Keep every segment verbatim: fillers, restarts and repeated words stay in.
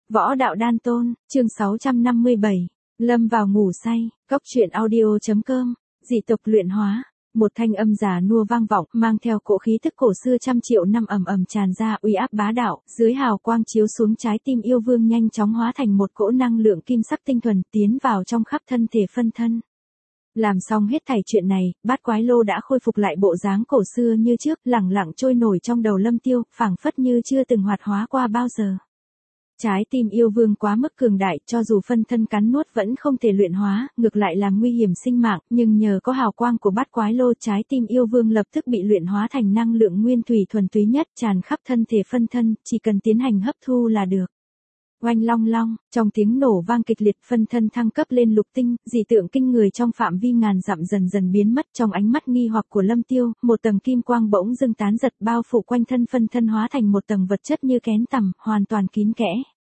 Võ đạo đan tôn, chương sáu trăm năm mươi bảy, lâm vào ngủ say, góc truyện audio.com, dị tộc luyện hóa. Một thanh âm già nua vang vọng, mang theo cỗ khí tức cổ xưa trăm triệu năm ầm ầm tràn ra, uy áp bá đạo, dưới hào quang chiếu xuống trái tim yêu vương nhanh chóng hóa thành một cỗ năng lượng kim sắc tinh thuần tiến vào trong khắp thân thể phân thân. Làm xong hết thảy chuyện này, bát quái lô đã khôi phục lại bộ dáng cổ xưa như trước, lẳng lặng trôi nổi trong đầu Lâm Tiêu, phảng phất như chưa từng hoạt hóa qua bao giờ. Trái tim yêu vương quá mức cường đại, cho dù phân thân cắn nuốt vẫn không thể luyện hóa, ngược lại làm nguy hiểm sinh mạng, nhưng nhờ có hào quang của bát quái lô, trái tim yêu vương lập tức bị luyện hóa thành năng lượng nguyên thủy thuần túy nhất, tràn khắp thân thể phân thân, chỉ cần tiến hành hấp thu là được. Oanh long long, trong tiếng nổ vang kịch liệt, phân thân thăng cấp lên lục tinh, dị tượng kinh người trong phạm vi ngàn dặm dần dần biến mất. Trong ánh mắt nghi hoặc của Lâm Tiêu, một tầng kim quang bỗng dưng tán giật, bao phủ quanh thân phân thân, hóa thành một tầng vật chất như kén tằm, hoàn toàn kín kẽ.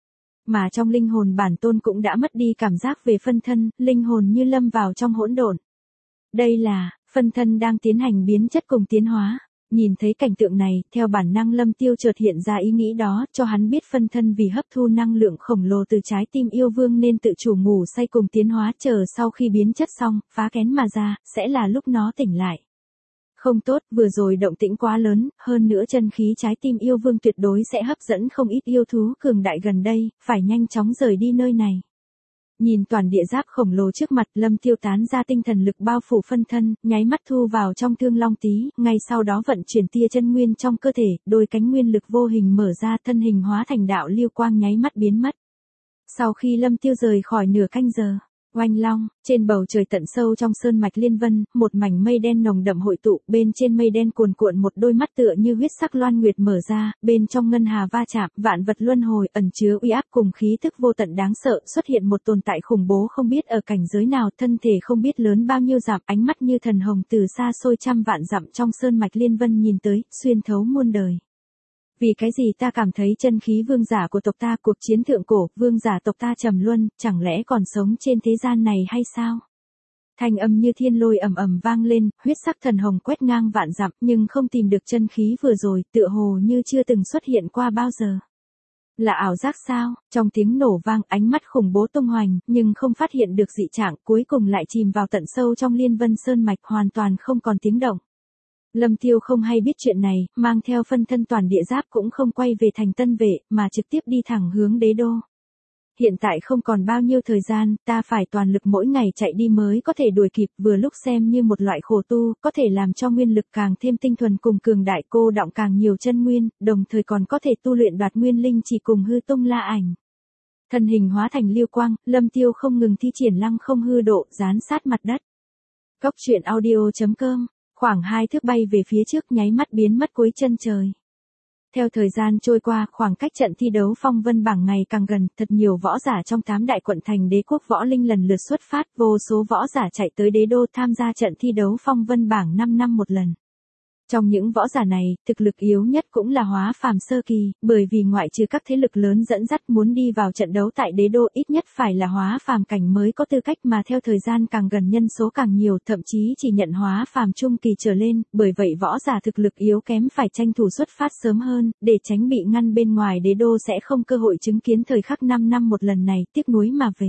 Mà trong linh hồn bản tôn cũng đã mất đi cảm giác về phân thân, linh hồn như lâm vào trong hỗn độn. Đây là, phân thân đang tiến hành biến chất cùng tiến hóa. Nhìn thấy cảnh tượng này, theo bản năng Lâm Tiêu chợt hiện ra ý nghĩ đó, cho hắn biết phân thân vì hấp thu năng lượng khổng lồ từ trái tim yêu vương nên tự chủ ngủ say cùng tiến hóa, chờ sau khi biến chất xong, phá kén mà ra, sẽ là lúc nó tỉnh lại. Không tốt, vừa rồi động tĩnh quá lớn, hơn nữa chân khí trái tim yêu vương tuyệt đối sẽ hấp dẫn không ít yêu thú cường đại gần đây, phải nhanh chóng rời đi nơi này. Nhìn toàn địa giáp khổng lồ trước mặt, Lâm Tiêu tán ra tinh thần lực bao phủ phân thân, nháy mắt thu vào trong thương long tí, ngay sau đó vận chuyển tia chân nguyên trong cơ thể, đôi cánh nguyên lực vô hình mở ra, thân hình hóa thành đạo lưu quang nháy mắt biến mất. Sau khi Lâm Tiêu rời khỏi nửa canh giờ, oanh long, trên bầu trời tận sâu trong sơn mạch Liên Vân, một mảnh mây đen nồng đậm hội tụ, bên trên mây đen cuồn cuộn một đôi mắt tựa như huyết sắc loan nguyệt mở ra, bên trong ngân hà va chạm, vạn vật luân hồi, ẩn chứa uy áp cùng khí tức vô tận đáng sợ, xuất hiện một tồn tại khủng bố không biết ở cảnh giới nào, thân thể không biết lớn bao nhiêu dặm, ánh mắt như thần hồng từ xa xôi trăm vạn dặm trong sơn mạch Liên Vân nhìn tới, xuyên thấu muôn đời. Vì cái gì ta cảm thấy chân khí vương giả của tộc ta, cuộc chiến thượng cổ, vương giả tộc ta trầm luân, chẳng lẽ còn sống trên thế gian này hay sao? Thanh âm như thiên lôi ầm ầm vang lên, huyết sắc thần hồng quét ngang vạn dặm, nhưng không tìm được chân khí vừa rồi, tựa hồ như chưa từng xuất hiện qua bao giờ. Là ảo giác sao? Trong tiếng nổ vang, ánh mắt khủng bố tung hoành, nhưng không phát hiện được dị trạng, cuối cùng lại chìm vào tận sâu trong Liên Vân sơn mạch, hoàn toàn không còn tiếng động. Lâm Tiêu không hay biết chuyện này, mang theo phân thân toàn địa giáp cũng không quay về thành Tân Vệ, mà trực tiếp đi thẳng hướng đế đô. Hiện tại không còn bao nhiêu thời gian, ta phải toàn lực mỗi ngày chạy đi mới có thể đuổi kịp, vừa lúc xem như một loại khổ tu, có thể làm cho nguyên lực càng thêm tinh thuần cùng cường đại, cô đọng càng nhiều chân nguyên, đồng thời còn có thể tu luyện đoạt nguyên linh chỉ cùng hư tung la ảnh. Thân hình hóa thành lưu quang, Lâm Tiêu không ngừng thi triển lăng không hư độ, dán sát mặt đất. Góc truyện audio.com, khoảng hai thước bay về phía trước nháy mắt biến mất cuối chân trời. Theo thời gian trôi qua, khoảng cách trận thi đấu phong vân bảng ngày càng gần, thật nhiều võ giả trong tám đại quận thành đế quốc võ linh lần lượt xuất phát, vô số võ giả chạy tới đế đô tham gia trận thi đấu phong vân bảng năm năm một lần. Trong những võ giả này, thực lực yếu nhất cũng là hóa phàm sơ kỳ, bởi vì ngoại trừ các thế lực lớn dẫn dắt muốn đi vào trận đấu tại đế đô ít nhất phải là hóa phàm cảnh mới có tư cách, mà theo thời gian càng gần nhân số càng nhiều, thậm chí chỉ nhận hóa phàm trung kỳ trở lên, bởi vậy võ giả thực lực yếu kém phải tranh thủ xuất phát sớm hơn, để tránh bị ngăn bên ngoài đế đô sẽ không cơ hội chứng kiến thời khắc năm năm một lần này, tiếc nuối mà về.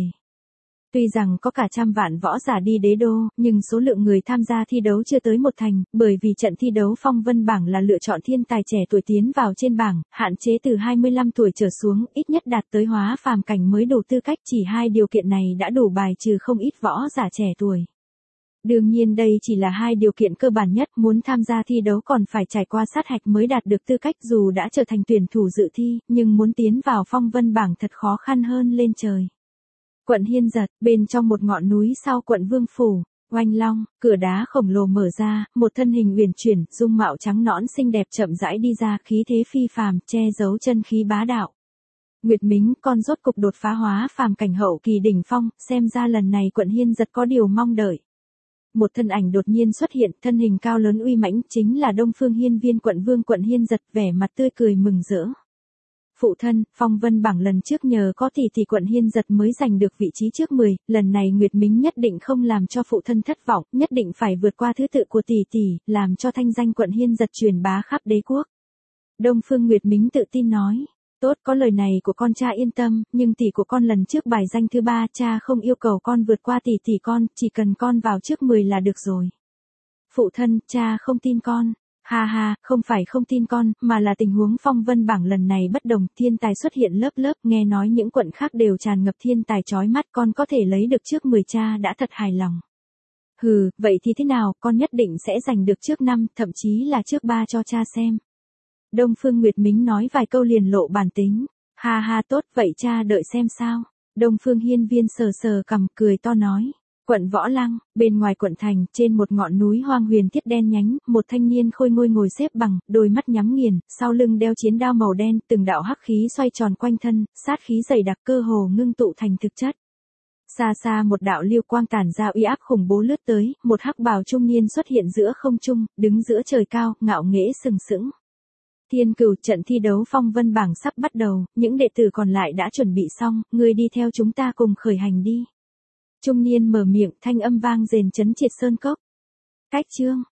Tuy rằng có cả trăm vạn võ giả đi đế đô, nhưng số lượng người tham gia thi đấu chưa tới một thành, bởi vì trận thi đấu phong vân bảng là lựa chọn thiên tài trẻ tuổi tiến vào trên bảng, hạn chế từ hai mươi lăm tuổi trở xuống, ít nhất đạt tới hóa phàm cảnh mới đủ tư cách, chỉ hai điều kiện này đã đủ bài trừ không ít võ giả trẻ tuổi. Đương nhiên đây chỉ là hai điều kiện cơ bản nhất, muốn tham gia thi đấu còn phải trải qua sát hạch mới đạt được tư cách, dù đã trở thành tuyển thủ dự thi, nhưng muốn tiến vào phong vân bảng thật khó khăn hơn lên trời. Quận Hiên Giật, bên trong một ngọn núi sau quận Vương Phủ, oanh long, cửa đá khổng lồ mở ra, một thân hình uyển chuyển, dung mạo trắng nõn xinh đẹp chậm rãi đi ra, khí thế phi phàm, che giấu chân khí bá đạo. Nguyệt Mính, con rốt cục đột phá hóa phàm cảnh hậu kỳ đỉnh phong, xem ra lần này quận Hiên Giật có điều mong đợi. Một thân ảnh đột nhiên xuất hiện, thân hình cao lớn uy mãnh, chính là Đông Phương Hiên Viên quận vương quận Hiên Giật, vẻ mặt tươi cười mừng rỡ. Phụ thân, phong vân bảng lần trước nhờ có tỷ tỷ quận Hiên Giật mới giành được vị trí trước mười, lần này Nguyệt Mính nhất định không làm cho phụ thân thất vọng, nhất định phải vượt qua thứ tự của tỷ tỷ, làm cho thanh danh quận Hiên Giật truyền bá khắp đế quốc. Đông Phương Nguyệt Mính tự tin nói, Tốt, có lời này của con cha yên tâm, nhưng tỷ của con lần trước bài danh thứ ba, cha không yêu cầu con vượt qua tỷ tỷ con, chỉ cần con vào trước mười là được rồi. Phụ thân, cha không tin con. Ha ha, không phải không tin con, mà là tình huống phong vân bảng lần này bất đồng, thiên tài xuất hiện lớp lớp, nghe nói những quận khác đều tràn ngập thiên tài chói mắt, con có thể lấy được trước mười, cha đã thật hài lòng. Hừ, vậy thì thế nào, con nhất định sẽ giành được trước năm, thậm chí là trước ba cho cha xem. Đông Phương Nguyệt Mính nói vài câu liền lộ bản tính. Ha ha, tốt, vậy cha đợi xem sao. Đông Phương Hiên Viên sờ sờ cằm cười to nói. Quận Võ Lăng, bên ngoài quận thành, trên một ngọn núi hoang huyền thiết đen nhánh, một thanh niên khôi ngôi ngồi xếp bằng, đôi mắt nhắm nghiền, sau lưng đeo chiến đao màu đen, từng đạo hắc khí xoay tròn quanh thân, sát khí dày đặc cơ hồ ngưng tụ thành thực chất. Xa xa một đạo lưu quang tản ra uy áp khủng bố lướt tới, một hắc bào trung niên xuất hiện giữa không trung, đứng giữa trời cao, ngạo nghễ sừng sững. Thiên Cửu, trận thi đấu phong vân bảng sắp bắt đầu, những đệ tử còn lại đã chuẩn bị xong, ngươi đi theo chúng ta cùng khởi hành đi. Trung niên mở miệng, thanh âm vang rền chấn triệt sơn cốc. Cách chương